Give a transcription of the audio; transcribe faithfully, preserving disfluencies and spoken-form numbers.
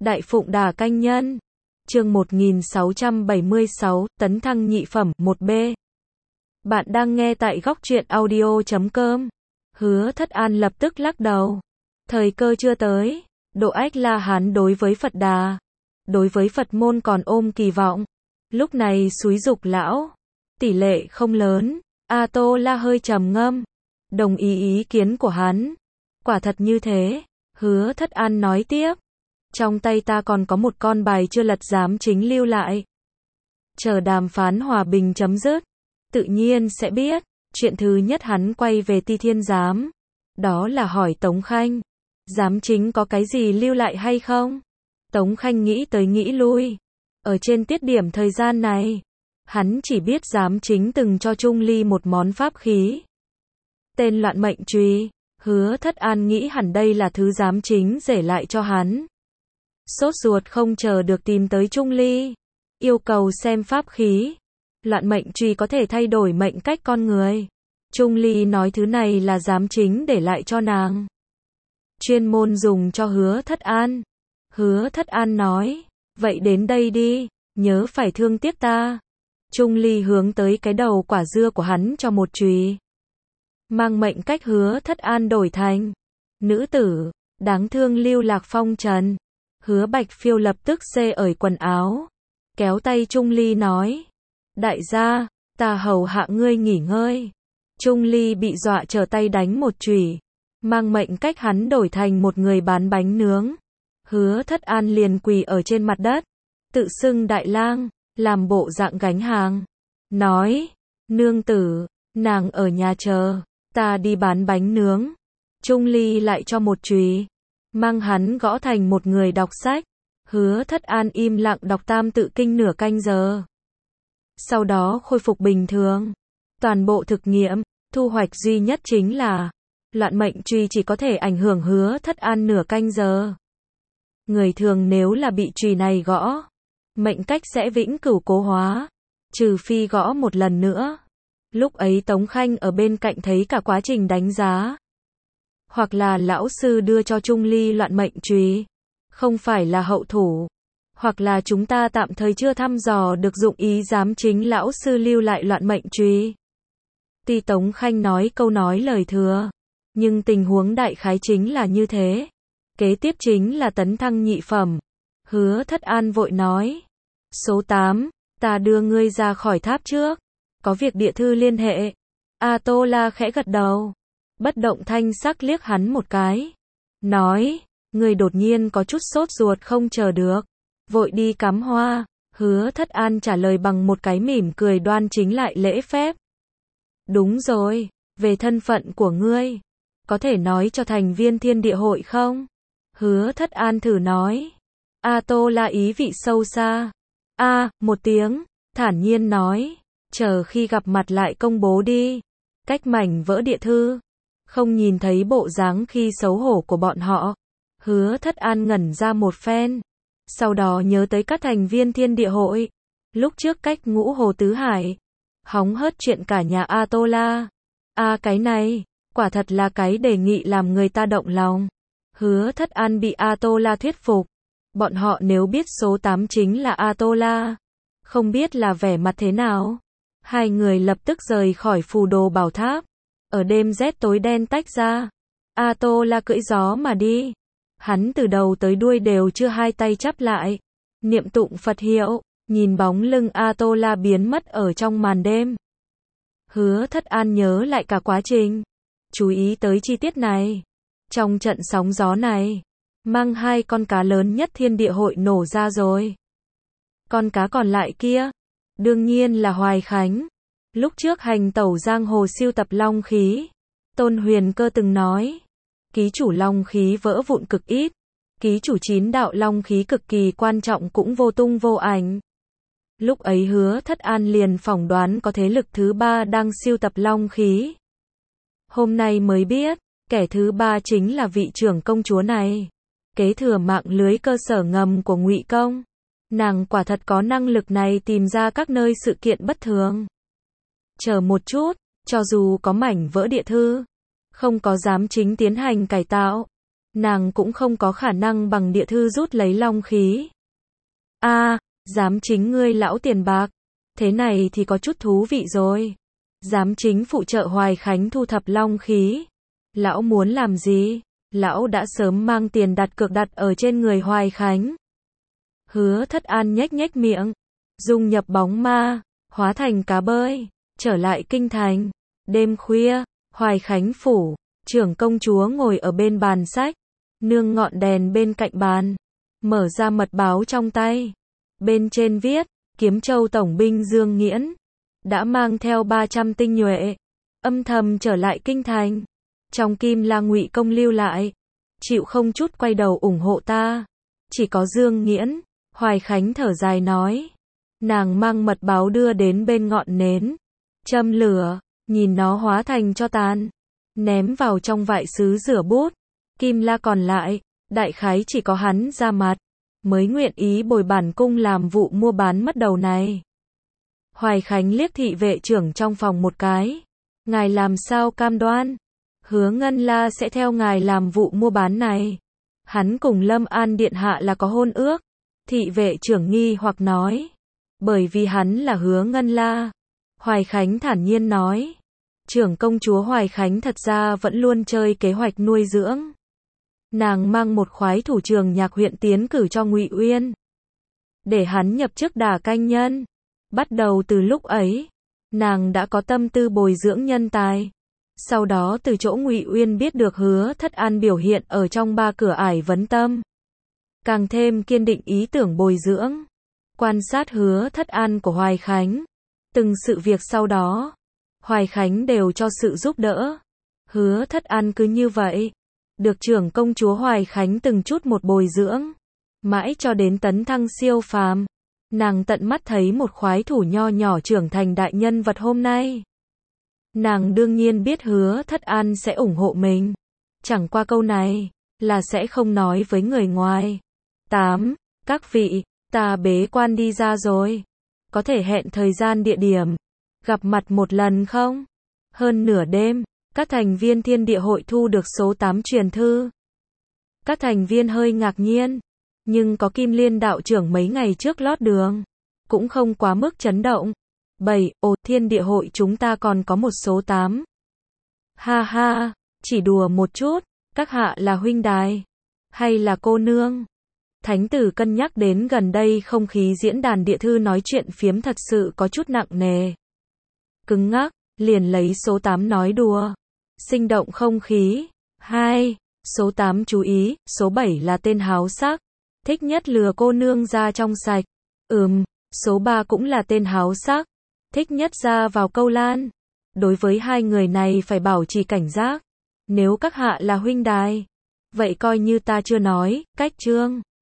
Đại Phụng Đà Canh Nhân. Chương một nghìn sáu trăm bảy mươi sáu, tấn thăng nhị phẩm, một B. Bạn đang nghe tại góc truyện audio chấm com. Hứa Thất An lập tức lắc đầu. Thời cơ chưa tới. Độ Ách La Hán đối với Phật Đà, đối với Phật môn còn ôm kỳ vọng. Lúc này xúi dục lão, tỷ lệ không lớn. A Tô La hơi trầm ngâm, đồng ý ý kiến của hắn. Quả thật như thế. Hứa Thất An nói tiếp. Trong tay ta còn có một con bài chưa lật giám chính lưu lại. Chờ đàm phán hòa bình chấm dứt, tự nhiên sẽ biết. Chuyện thứ nhất hắn quay về Ti Thiên Giám. Đó là hỏi Tống Khanh, giám chính có cái gì lưu lại hay không? Tống Khanh nghĩ tới nghĩ lui. Ở trên tiết điểm thời gian này, hắn chỉ biết giám chính từng cho Trung Ly một món pháp khí. Tên Loạn Mệnh Chùy. Hứa Thất An nghĩ hẳn đây là thứ giám chính để lại cho hắn. Sốt ruột không chờ được tìm tới Trung Ly, yêu cầu xem pháp khí. Loạn Mệnh Chùy có thể thay đổi mệnh cách con người. Trung Ly nói thứ này là giám chính để lại cho nàng, chuyên môn dùng cho Hứa Thất An. Hứa Thất An nói, vậy đến đây đi, nhớ phải thương tiếc ta. Trung Ly hướng tới cái đầu quả dưa của hắn cho một chùy. Mang mệnh cách Hứa Thất An đổi thành nữ tử, đáng thương lưu lạc phong trần. Hứa Bạch Phiêu lập tức xê ởi quần áo, kéo tay Trung Ly nói, đại gia, ta hầu hạ ngươi nghỉ ngơi. Trung Ly bị dọa trở tay đánh một chùy, mang mệnh cách hắn đổi thành một người bán bánh nướng. Hứa Thất An liền quỳ ở trên mặt đất, tự xưng đại lang, làm bộ dạng gánh hàng, nói, nương tử, nàng ở nhà chờ, ta đi bán bánh nướng. Trung Ly lại cho một chùy, mang hắn gõ thành một người đọc sách. Hứa Thất An im lặng đọc Tam Tự Kinh nửa canh giờ. Sau đó khôi phục bình thường. Toàn bộ thực nghiệm, thu hoạch duy nhất chính là Loạn Mệnh Chùy chỉ có thể ảnh hưởng Hứa Thất An nửa canh giờ. Người thường nếu là bị chùy này gõ, mệnh cách sẽ vĩnh cửu cố hóa, trừ phi gõ một lần nữa. Lúc ấy Tống Khanh ở bên cạnh thấy cả quá trình đánh giá. Hoặc là lão sư đưa cho Trung Ly Loạn Mệnh Chùy, không phải là hậu thủ. Hoặc là chúng ta tạm thời chưa thăm dò được dụng ý giám chính lão sư lưu lại Loạn Mệnh Chùy. Tuy Tống Khanh nói câu nói lời thừa, nhưng tình huống đại khái chính là như thế. Kế tiếp chính là tấn thăng nhị phẩm. Hứa Thất An vội nói, số tám, ta đưa ngươi ra khỏi tháp trước, có việc địa thư liên hệ. A Tô La khẽ gật đầu, bất động thanh sắc liếc hắn một cái, nói, ngươi đột nhiên có chút sốt ruột không chờ được, vội đi cắm hoa. Hứa Thất An trả lời bằng một cái mỉm cười đoan chính lại lễ phép. Đúng rồi, về thân phận của ngươi, có thể nói cho thành viên Thiên Địa Hội không? Hứa Thất An thử nói. A Tô La ý vị sâu xa. A, một tiếng, thản nhiên nói, chờ khi gặp mặt lại công bố đi. Cách mảnh vỡ địa thư, không nhìn thấy bộ dáng khi xấu hổ của bọn họ. Hứa Thất An ngẩn ra một phen, sau đó nhớ tới các thành viên Thiên Địa Hội. Lúc trước cách Ngũ Hồ Tứ Hải, hóng hớt chuyện cả nhà A Tô La. A cái này, quả thật là cái đề nghị làm người ta động lòng. Hứa Thất An bị A Tô La thuyết phục. Bọn họ nếu biết số tám chính là A Tô La, không biết là vẻ mặt thế nào. Hai người lập tức rời khỏi Phù Đồ Bảo Tháp. Ở đêm rét tối đen tách ra, A Tô La cưỡi gió mà đi. Hắn từ đầu tới đuôi đều chưa hai tay chắp lại, niệm tụng Phật hiệu, nhìn bóng lưng A Tô La biến mất ở trong màn đêm. Hứa Thất An nhớ lại cả quá trình, chú ý tới chi tiết này. Trong trận sóng gió này, mang hai con cá lớn nhất Thiên Địa Hội nổ ra rồi. Con cá còn lại kia, đương nhiên là Hoài Khánh. Lúc trước hành tẩu giang hồ siêu tập long khí, Tôn Huyền Cơ từng nói, ký chủ long khí vỡ vụn cực ít, ký chủ chín đạo long khí cực kỳ quan trọng cũng vô tung vô ảnh. Lúc ấy Hứa Thất An liền phỏng đoán có thế lực thứ ba đang siêu tập long khí. Hôm nay mới biết, kẻ thứ ba chính là vị trưởng công chúa này, kế thừa mạng lưới cơ sở ngầm của Ngụy Công. Nàng quả thật có năng lực này tìm ra các nơi sự kiện bất thường. Chờ một chút, cho dù có mảnh vỡ địa thư, không có giám chính tiến hành cải tạo, nàng cũng không có khả năng bằng địa thư rút lấy long khí. A, giám chính ngươi lão tiền bạc, thế này thì có chút thú vị rồi. Giám chính phụ trợ Hoài Khánh thu thập long khí. Lão muốn làm gì? Lão đã sớm mang tiền đặt cược đặt ở trên người Hoài Khánh. Hứa Thất An nhếch nhếch miệng, dung nhập bóng ma, hóa thành cá bơi, trở lại kinh thành. Đêm khuya, Hoài Khánh phủ, trưởng công chúa ngồi ở bên bàn sách, nương ngọn đèn bên cạnh bàn, mở ra mật báo trong tay. Bên trên viết, Kiếm Châu tổng binh Dương Nghiễn đã mang theo ba trăm tinh nhuệ, âm thầm trở lại kinh thành. Trong Kim La Ngụy công lưu lại, chịu không chút quay đầu ủng hộ ta, chỉ có Dương Nghiễn. Hoài Khánh thở dài nói. Nàng mang mật báo đưa đến bên ngọn nến, châm lửa, nhìn nó hóa thành tro tàn, ném vào trong vại sứ rửa bút. Kim La còn lại, đại khái chỉ có hắn ra mặt, mới nguyện ý bồi bản cung làm vụ mua bán mất đầu này. Hoài Khánh liếc thị vệ trưởng trong phòng một cái. Ngài làm sao cam đoan? Hứa Ngân La sẽ theo ngài làm vụ mua bán này. Hắn cùng Lâm An điện hạ là có hôn ước. Thị vệ trưởng nghi hoặc nói. Bởi vì hắn là Hứa Ngân La. Hoài Khánh thản nhiên nói. Trưởng công chúa Hoài Khánh thật ra vẫn luôn chơi kế hoạch nuôi dưỡng. Nàng mang một khoái thủ trường nhạc huyện tiến cử cho Ngụy Uyên, để hắn nhập chức đả canh nhân. Bắt đầu từ lúc ấy, nàng đã có tâm tư bồi dưỡng nhân tài. Sau đó từ chỗ Ngụy Uyên biết được Hứa Thất An biểu hiện ở trong ba cửa ải vấn tâm, càng thêm kiên định ý tưởng bồi dưỡng. Quan sát Hứa Thất An của Hoài Khánh, từng sự việc sau đó, Hoài Khánh đều cho sự giúp đỡ. Hứa Thất An cứ như vậy, được trưởng công chúa Hoài Khánh từng chút một bồi dưỡng, mãi cho đến tấn thăng siêu phàm. Nàng tận mắt thấy một khoái thủ nho nhỏ trưởng thành đại nhân vật hôm nay. Nàng đương nhiên biết Hứa Thất An sẽ ủng hộ mình. Chẳng qua câu này, là sẽ không nói với người ngoài. tám. Các vị, ta bế quan đi ra rồi. Có thể hẹn thời gian địa điểm, gặp mặt một lần không? Hơn nửa đêm, các thành viên Thiên Địa Hội thu được số tám truyền thư. Các thành viên hơi ngạc nhiên, nhưng có Kim Liên đạo trưởng mấy ngày trước lót đường, cũng không quá mức chấn động. bảy. Ồ, Thiên Địa Hội chúng ta còn có một số tám. Ha ha, chỉ đùa một chút, các hạ là huynh đài, hay là cô nương? Thánh tử cân nhắc đến gần đây không khí diễn đàn địa thư nói chuyện phiếm thật sự có chút nặng nề, cứng ngắc, liền lấy số tám nói đùa, sinh động không khí. hai. Số tám chú ý, số bảy là tên háo sắc, thích nhất lừa cô nương ra trong sạch. Ừm, số ba cũng là tên háo sắc, thích nhất ra vào câu lan. Đối với hai người này phải bảo trì cảnh giác. Nếu các hạ là huynh đài, vậy coi như ta chưa nói, cách chương.